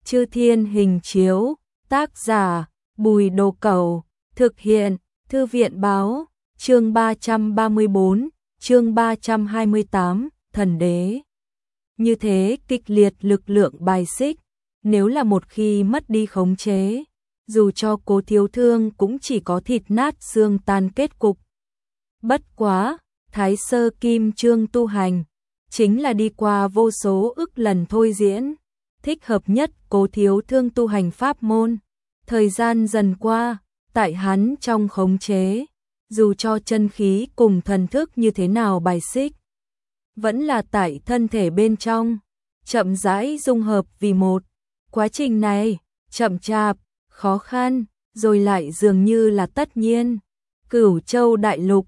Chư Thiên Hình Chiếu, tác giả Bùi Đồ Cẩu, thực hiện Thư viện Báo, chương 334, chương 328, Thần Đế. Như thế kịch liệt lực lượng bài xích, nếu là một khi mất đi khống chế, dù cho Cố Thiếu Thương cũng chỉ có thịt nát xương tan kết cục. Bất quá, Thái Sơ Kim Chương tu hành, chính là đi qua vô số ức lần thôi diễn, thích hợp nhất Cố Thiếu Thương tu hành pháp môn. Thời gian dần qua, tại hắn trong khống chế, dù cho chân khí cùng thần thức như thế nào bài xích, vẫn là tại thân thể bên trong, chậm rãi dung hợp vì một. Quá trình này, chậm chạp, khó khăn, rồi lại dường như là tất nhiên. Cửu Châu Đại Lục,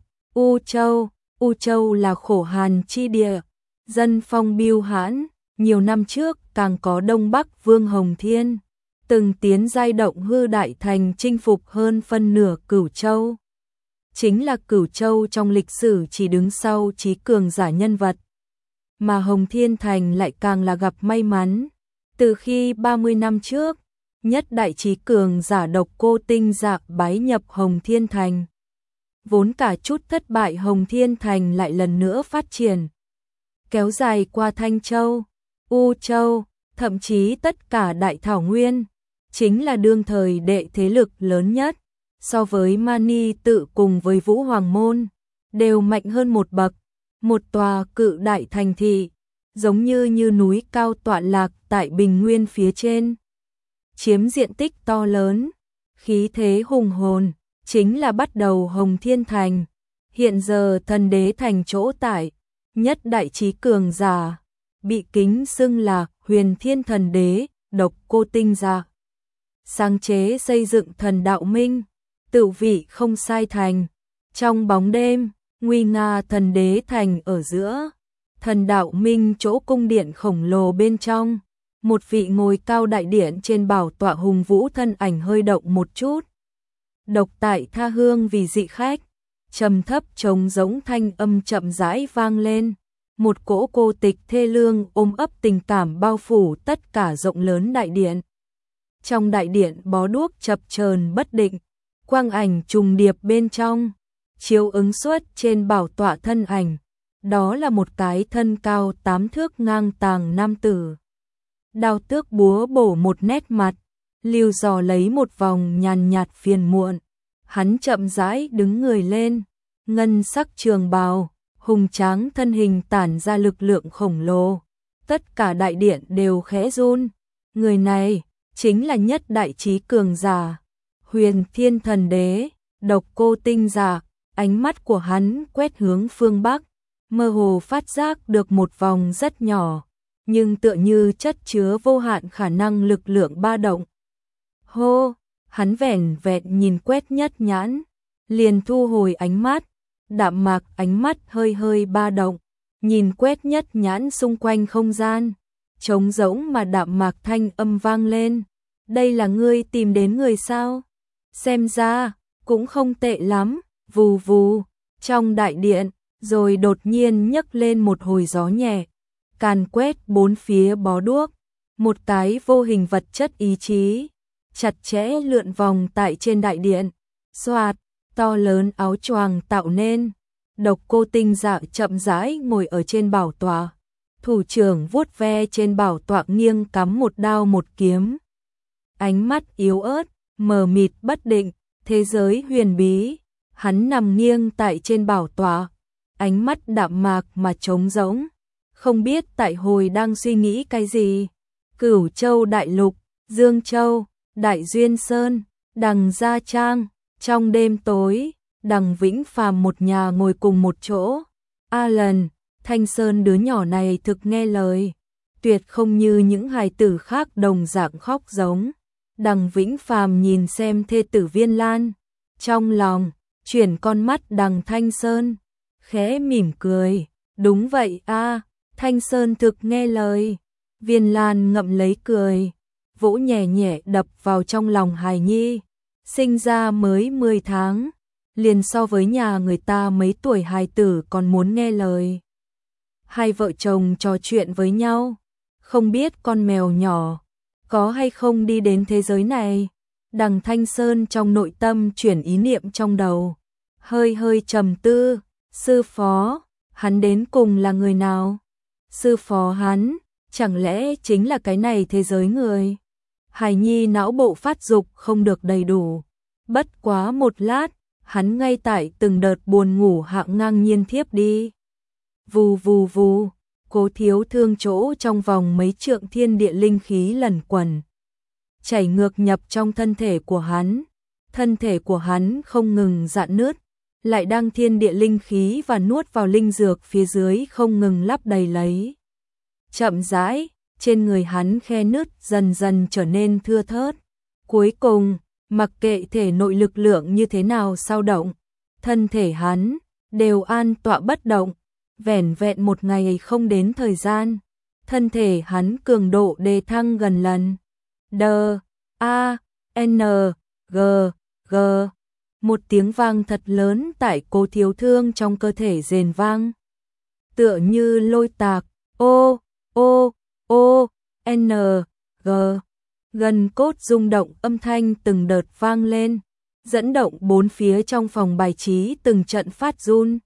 U Châu là khổ hàn chi địa, dân phong biêu hãn, nhiều năm trước càng có Đông Bắc Vương Hồng Thiên, từng tiến giai động hư đại thành chinh phục hơn phân nửa Cửu Châu. Chính là Cửu Châu trong lịch sử chỉ đứng sau trí cường giả nhân vật. Mà Hồng Thiên Thành lại càng là gặp may mắn. Từ khi 30 năm trước, nhất đại trí cường giả Độc Cô Tinh Dạ bái nhập Hồng Thiên Thành. Vốn cả chút thất bại Hồng Thiên Thành lại lần nữa phát triển. Kéo dài qua Thanh Châu, U Châu, thậm chí tất cả Đại Thảo Nguyên, chính là đương thời đệ thế lực lớn nhất. So với Mani Tự cùng với Vũ Hoàng Môn, đều mạnh hơn một bậc. Một tòa cự đại thành thị, giống như núi cao tọa lạc tại bình nguyên phía trên. Chiếm diện tích to lớn, khí thế hùng hồn, chính là bắt đầu Hồng Thiên Thành. Hiện giờ Thần Đế Thành chỗ tại, nhất đại trí cường giả, bị kính xưng là Huyền Thiên Thần Đế, Độc Cô Tinh Dạ. Sáng chế xây dựng thần đạo minh, tự vị không sai thành. Trong bóng đêm, nguy nga Thần Đế Thành ở giữa, thần đạo minh chỗ cung điện khổng lồ bên trong, một vị ngồi cao đại điện trên bảo tọa hùng vũ thân ảnh hơi động một chút. Độc tại tha hương vì dị khách, trầm thấp trống giống thanh âm chậm rãi vang lên, một cỗ cô tịch thê lương ôm ấp tình cảm bao phủ tất cả rộng lớn đại điện. Trong đại điện bó đuốc chập chờn bất định, quang ảnh trùng điệp bên trong, chiếu ứng suốt trên bảo tọa thân ảnh, đó là một cái thân cao 8 thước ngang tàng nam tử. Đao tước búa bổ một nét mặt, liều dò lấy một vòng nhàn nhạt phiền muộn. Hắn chậm rãi đứng người lên, ngân sắc trường bào, hùng tráng thân hình tản ra lực lượng khổng lồ. Tất cả đại điện đều khẽ run. Người này chính là nhất đại trí cường giả, Huyền Thiên Thần Đế, Độc Cô Tinh Dạ. Ánh mắt của hắn quét hướng phương Bắc, mơ hồ phát giác được một vòng rất nhỏ, nhưng tựa như chất chứa vô hạn khả năng lực lượng ba động. Hô, hắn vẻn vẹn nhìn quét nhất nhãn, liền thu hồi ánh mắt, đạm mạc ánh mắt hơi hơi ba động, nhìn quét nhất nhãn xung quanh không gian, trống rỗng mà đạm mạc thanh âm vang lên. Đây là ngươi tìm đến người sao? Xem ra, cũng không tệ lắm. Vù vù, trong đại điện, rồi đột nhiên nhấc lên một hồi gió nhẹ, càn quét bốn phía bó đuốc, một cái vô hình vật chất ý chí, chặt chẽ lượn vòng tại trên đại điện, xoạt, to lớn áo choàng tạo nên. Độc Cô Tinh Dạ chậm rãi ngồi ở trên bảo tọa, thủ trưởng vuốt ve trên bảo tọa nghiêng cắm một đao một kiếm. Ánh mắt yếu ớt, mờ mịt bất định, thế giới huyền bí. Hắn nằm nghiêng tại trên bảo tọa, ánh mắt đạm mạc mà trống rỗng, không biết tại hồi đang suy nghĩ cái gì. Cửu Châu Đại Lục, Dương Châu, Đại Duyên Sơn, Đằng Gia Trang, trong đêm tối, Đằng Vĩnh Phàm một nhà ngồi cùng một chỗ. Alan, Thanh Sơn đứa nhỏ này thực nghe lời, tuyệt không như những hài tử khác đồng dạng khóc giống. Đằng Vĩnh Phàm nhìn xem thê tử Viên Lan, trong lòng chuyển con mắt Đằng Thanh Sơn, khẽ mỉm cười. Đúng vậy a, Thanh Sơn thực nghe lời. Viên Lan ngậm lấy cười, vỗ nhẹ nhẹ đập vào trong lòng hài nhi. Sinh ra mới 10 tháng, liền so với nhà người ta mấy tuổi hài tử còn muốn nghe lời. Hai vợ chồng trò chuyện với nhau, không biết con mèo nhỏ có hay không đi đến thế giới này? Đằng Thanh Sơn trong nội tâm chuyển ý niệm trong đầu, hơi hơi trầm tư, sư phó, hắn đến cùng là người nào? Sư phó hắn, chẳng lẽ chính là cái này thế giới người? Hải Nhi não bộ phát dục không được đầy đủ, bất quá một lát, hắn ngay tại từng đợt buồn ngủ hạ ngang nhiên thiếp đi. Vù vù vù, Cố Thiếu Thương chỗ trong vòng mấy trượng thiên địa linh khí lần quẩn, chảy ngược nhập trong thân thể của hắn. Thân thể của hắn không ngừng rạn nứt, lại đang thiên địa linh khí và nuốt vào linh dược phía dưới không ngừng lấp đầy lấy. Chậm rãi, trên người hắn khe nứt dần dần trở nên thưa thớt. Cuối cùng, mặc kệ thể nội lực lượng như thế nào xao động, thân thể hắn đều an tọa bất động. Vẻn vẹn một ngày không đến thời gian, thân thể hắn cường độ đề thăng gần lần. D-A-N-G-G. Một tiếng vang thật lớn tại Cố Thiếu Thương trong cơ thể rền vang, tựa như lôi tạc. O-O-O-N-G. Gần cốt rung động, âm thanh từng đợt vang lên, dẫn động bốn phía trong phòng bài trí từng trận phát run.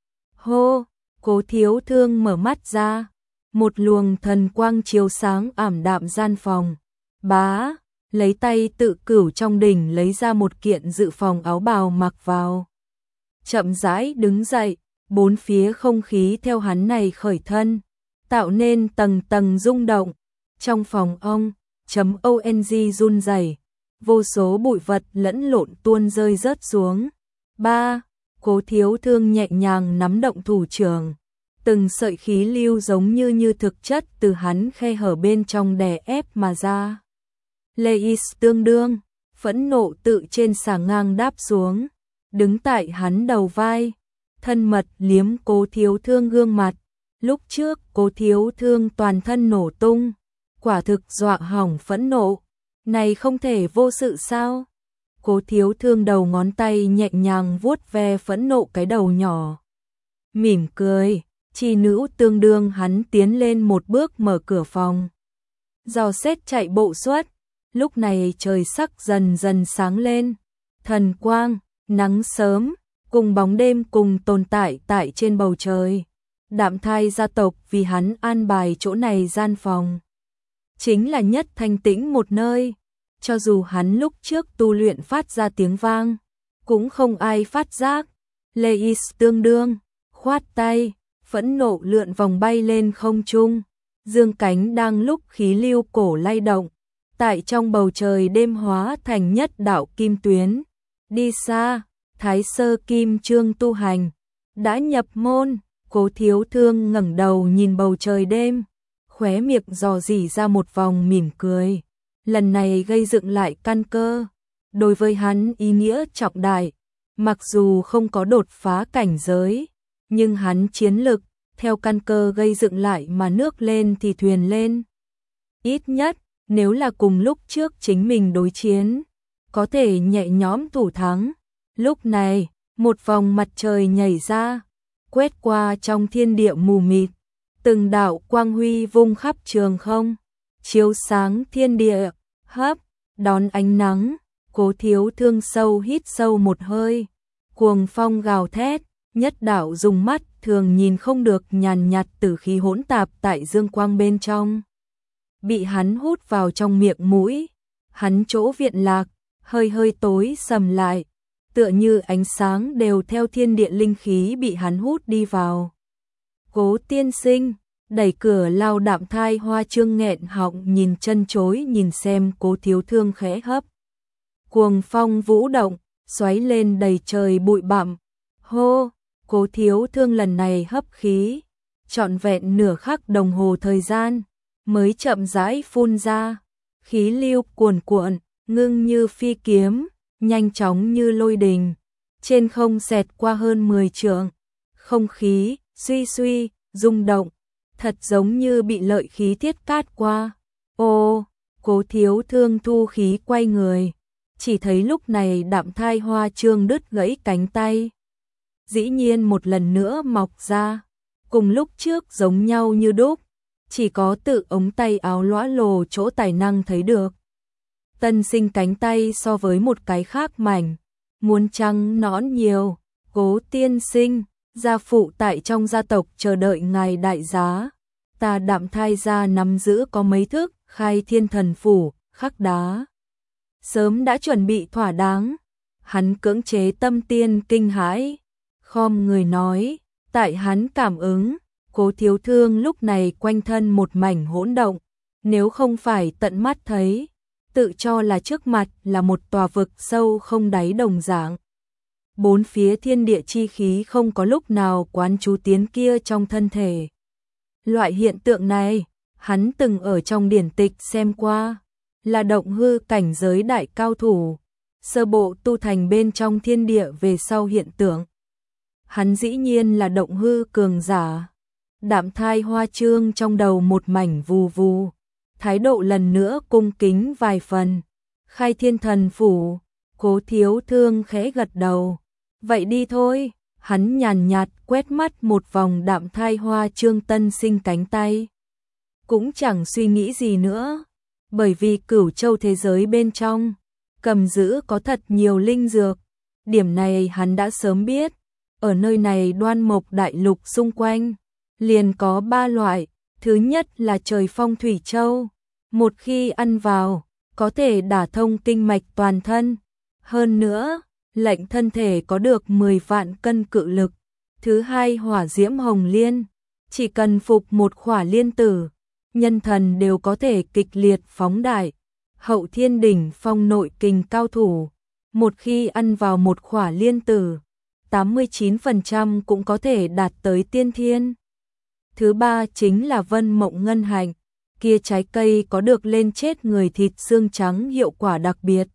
Hô, Cố Thiếu Thương mở mắt ra, một luồng thần quang chiếu sáng ảm đạm gian phòng. Bá, lấy tay tự cửu trong đỉnh lấy ra một kiện dự phòng áo bào mặc vào. Chậm rãi đứng dậy, bốn phía không khí theo hắn này khởi thân, tạo nên tầng tầng rung động. Trong phòng ông, .ONG run rẩy, vô số bụi vật lẫn lộn tuôn rơi rớt xuống. 3. Cố Thiếu Thương nhẹ nhàng nắm động thủ trưởng, từng sợi khí lưu giống như thực chất từ hắn khe hở bên trong đè ép mà ra. Leis tương đương, phẫn nộ tự trên xà ngang đáp xuống, đứng tại hắn đầu vai, thân mật liếm Cố Thiếu Thương gương mặt. Lúc trước Cố Thiếu Thương toàn thân nổ tung, quả thực dọa hỏng phẫn nộ. Này không thể vô sự sao? Cố Thiếu Thương đầu ngón tay nhẹ nhàng vuốt ve phẫn nộ cái đầu nhỏ, mỉm cười. Chi nữ tương đương, hắn tiến lên một bước mở cửa phòng, dò xét chạy bộ suốt. Lúc này trời sắc dần dần sáng lên, thần quang, nắng sớm cùng bóng đêm cùng tồn tại tại trên bầu trời. Đạm Thai gia tộc vì hắn an bài chỗ này gian phòng, chính là nhất thanh tĩnh một nơi. Cho dù hắn lúc trước tu luyện phát ra tiếng vang, cũng không ai phát giác. Leis tương đương, khoát tay, phẫn nộ lượn vòng bay lên không trung, dương cánh đang lúc khí lưu cổ lay động, tại trong bầu trời đêm hóa thành nhất đạo kim tuyến. Đi xa, Thái Sơ Kim Chương tu hành đã nhập môn. Cố Thiếu Thương ngẩng đầu nhìn bầu trời đêm, khóe miệng dò dỉ ra một vòng mỉm cười. Lần này gây dựng lại căn cơ, đối với hắn ý nghĩa trọng đại. Mặc dù không có đột phá cảnh giới, nhưng hắn chiến lực theo căn cơ gây dựng lại mà nước lên thì thuyền lên. Ít nhất, nếu là cùng lúc trước chính mình đối chiến, có thể nhẹ nhõm thủ thắng. Lúc này, một vòng mặt trời nhảy ra, quét qua trong thiên địa mù mịt, từng đạo quang huy vung khắp trường không, chiếu sáng thiên địa. Hấp, đón ánh nắng, Cố Thiếu Thương sâu hít sâu một hơi, cuồng phong gào thét, nhất đạo dùng mắt thường nhìn không được nhàn nhạt tử khí hỗn tạp tại dương quang bên trong, bị hắn hút vào trong miệng mũi. Hắn chỗ viện lạc hơi hơi tối sầm lại, tựa như ánh sáng đều theo thiên địa linh khí bị hắn hút đi vào. Cố tiên sinh, đẩy cửa lao Đạm Thai Hoa Trương nghẹn họng nhìn chân chối nhìn xem Cố Thiếu Thương khẽ hấp. Cuồng phong vũ động, xoáy lên đầy trời bụi bặm. Hô, Cố Thiếu Thương lần này hấp khí, trọn vẹn nửa khắc đồng hồ thời gian, mới chậm rãi phun ra. Khí lưu cuồn cuộn, ngưng như phi kiếm, nhanh chóng như lôi đình, trên không xẹt qua hơn 10 trượng. Không khí suy suy, rung động, thật giống như bị lợi khí thiết cát qua. Ô, Cố Thiếu Thương thu khí quay người, chỉ thấy lúc này Đạm Thai Hoa Trương đứt gãy cánh tay, dĩ nhiên một lần nữa mọc ra, cùng lúc trước giống nhau như đúc, chỉ có tự ống tay áo lõa lồ chỗ tài năng thấy được. Tân sinh cánh tay so với một cái khác mảnh, muốn trắng nõn nhiều. Cố tiên sinh, gia phụ tại trong gia tộc chờ đợi ngài đại giá. Ta Đạm Thai gia nắm giữ có mấy thức khai thiên thần phủ, khắc đá. Sớm đã chuẩn bị thỏa đáng. Hắn cưỡng chế tâm tiên kinh hãi, khom người nói, tại hắn cảm ứng, Cố Thiếu Thương lúc này quanh thân một mảnh hỗn động, nếu không phải tận mắt thấy, tự cho là trước mặt là một tòa vực sâu không đáy đồng dạng. Bốn phía thiên địa chi khí không có lúc nào quán trú tiến kia trong thân thể. Loại hiện tượng này, hắn từng ở trong điển tịch xem qua, là động hư cảnh giới đại cao thủ, sơ bộ tu thành bên trong thiên địa về sau hiện tượng. Hắn dĩ nhiên là động hư cường giả. Đạm Thai Hoa trương trong đầu một mảnh vù vù, thái độ lần nữa cung kính vài phần. Khai thiên thần phủ, Cố Thiếu Thương khẽ gật đầu. Vậy đi thôi, hắn nhàn nhạt quét mắt một vòng Đạm Thai Hoa trương tân sinh cánh tay. Cũng chẳng suy nghĩ gì nữa, bởi vì Cửu Châu thế giới bên trong, cầm giữ có thật nhiều linh dược. Điểm này hắn đã sớm biết, ở nơi này Đoan Mộc đại lục xung quanh, liền có 3 loại. Thứ nhất là Trời Phong Thủy Châu, một khi ăn vào, có thể đả thông kinh mạch toàn thân. Hơn nữa, lệnh thân thể có được 10 vạn cân cự lực. Thứ hai Hỏa Diễm Hồng Liên, chỉ cần phục một khỏa liên tử, nhân thần đều có thể kịch liệt phóng đại. Hậu Thiên Đỉnh Phong nội kình cao thủ, một khi ăn vào một khỏa liên tử, 89% cũng có thể đạt tới tiên thiên. Thứ ba chính là Vân Mộng Ngân Hạnh, kia trái cây có được lên chết người thịt xương trắng hiệu quả đặc biệt.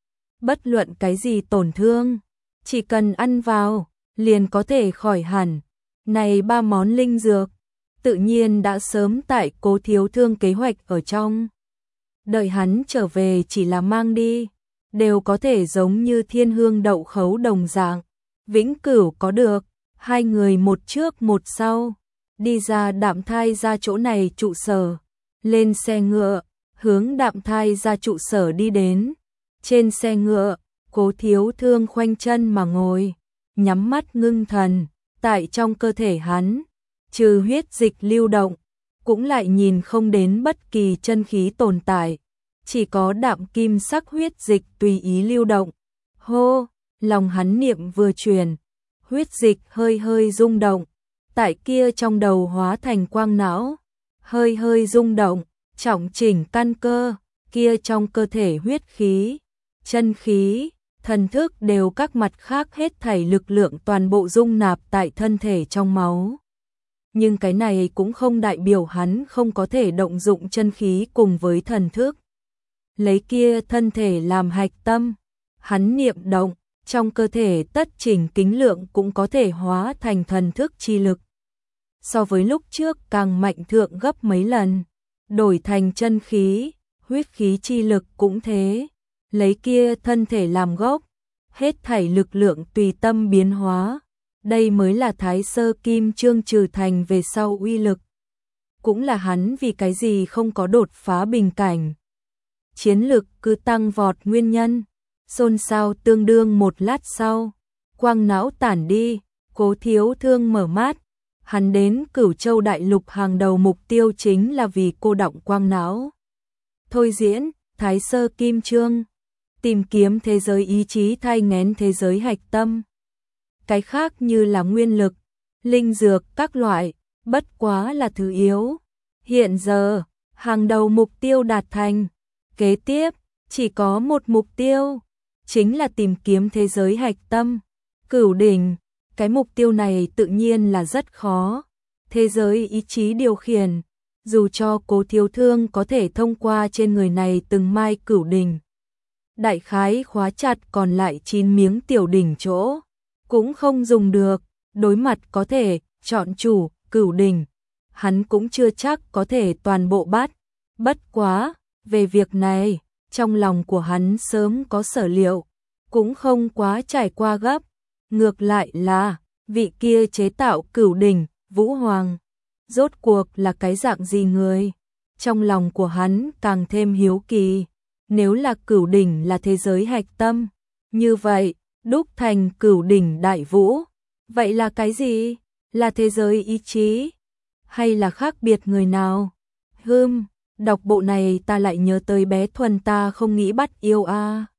Bất luận cái gì tổn thương, chỉ cần ăn vào, liền có thể khỏi hẳn. Này 3 món linh dược, tự nhiên đã sớm tại Cố Thiếu Thương kế hoạch ở trong. Đợi hắn trở về chỉ là mang đi, đều có thể giống như thiên hương đậu khấu đồng dạng, vĩnh cửu có được. Hai người một trước một sau, đi ra Đạm Thai ra chỗ này trụ sở, lên xe ngựa, hướng Đạm Thai ra trụ sở đi đến. Trên xe ngựa, Cố Thiếu Thương khoanh chân mà ngồi, nhắm mắt ngưng thần, tại trong cơ thể hắn, trừ huyết dịch lưu động, cũng lại nhìn không đến bất kỳ chân khí tồn tại, chỉ có đạm kim sắc huyết dịch tùy ý lưu động. Hô, lòng hắn niệm vừa truyền, huyết dịch hơi hơi rung động, tại kia trong đầu hóa thành quang não, hơi hơi rung động, trọng chỉnh căn cơ, kia trong cơ thể huyết khí, chân khí, thần thức đều các mặt khác hết thảy lực lượng toàn bộ dung nạp tại thân thể trong máu. Nhưng cái này cũng không đại biểu hắn không có thể động dụng chân khí cùng với thần thức. Lấy kia thân thể làm hạch tâm, hắn niệm động, trong cơ thể tất chỉnh kính lượng cũng có thể hóa thành thần thức chi lực. So với lúc trước càng mạnh thượng gấp mấy lần, đổi thành chân khí, huyết khí chi lực cũng thế. Lấy kia thân thể làm gốc, hết thảy lực lượng tùy tâm biến hóa. Đây mới là Thái Sơ Kim Chương trừ thành về sau uy lực. Cũng là hắn vì cái gì không có đột phá bình cảnh, chiến lực cứ tăng vọt nguyên nhân. Xôn xao tương đương một lát sau, quang não tản đi, Cố Thiếu Thương mở mắt. Hắn đến Cửu Châu đại lục hàng đầu mục tiêu chính là vì cô đọng quang não. Thôi diễn, Thái Sơ Kim Chương, tìm kiếm thế giới ý chí thai nghén thế giới hạch tâm. Cái khác như là nguyên lực, linh dược các loại, bất quá là thứ yếu. Hiện giờ, hàng đầu mục tiêu đạt thành. Kế tiếp, chỉ có một mục tiêu, chính là tìm kiếm thế giới hạch tâm, Cửu Đỉnh. Cái mục tiêu này tự nhiên là rất khó. Thế giới ý chí điều khiển, dù cho Cố Thiếu Thương có thể thông qua trên người này từng mai Cửu Đỉnh, đại khái khóa chặt còn lại 9 miếng tiểu đỉnh chỗ, cũng không dùng được. Đối mặt có thể chọn chủ Cửu Đỉnh, hắn cũng chưa chắc có thể toàn bộ bắt. Bất quá, về việc này, trong lòng của hắn sớm có sở liệu, cũng không quá trải qua gấp. Ngược lại là, vị kia chế tạo Cửu Đỉnh, Vũ Hoàng, rốt cuộc là cái dạng gì người? Trong lòng của hắn càng thêm hiếu kỳ, nếu là Cửu đỉnh là thế giới hạch tâm, như vậy, đúc thành Cửu đỉnh đại vũ, vậy là cái gì? Là thế giới ý chí? Hay là khác biệt người nào? Đọc bộ này ta lại nhớ tới bé Thuần ta không nghĩ bắt yêu a.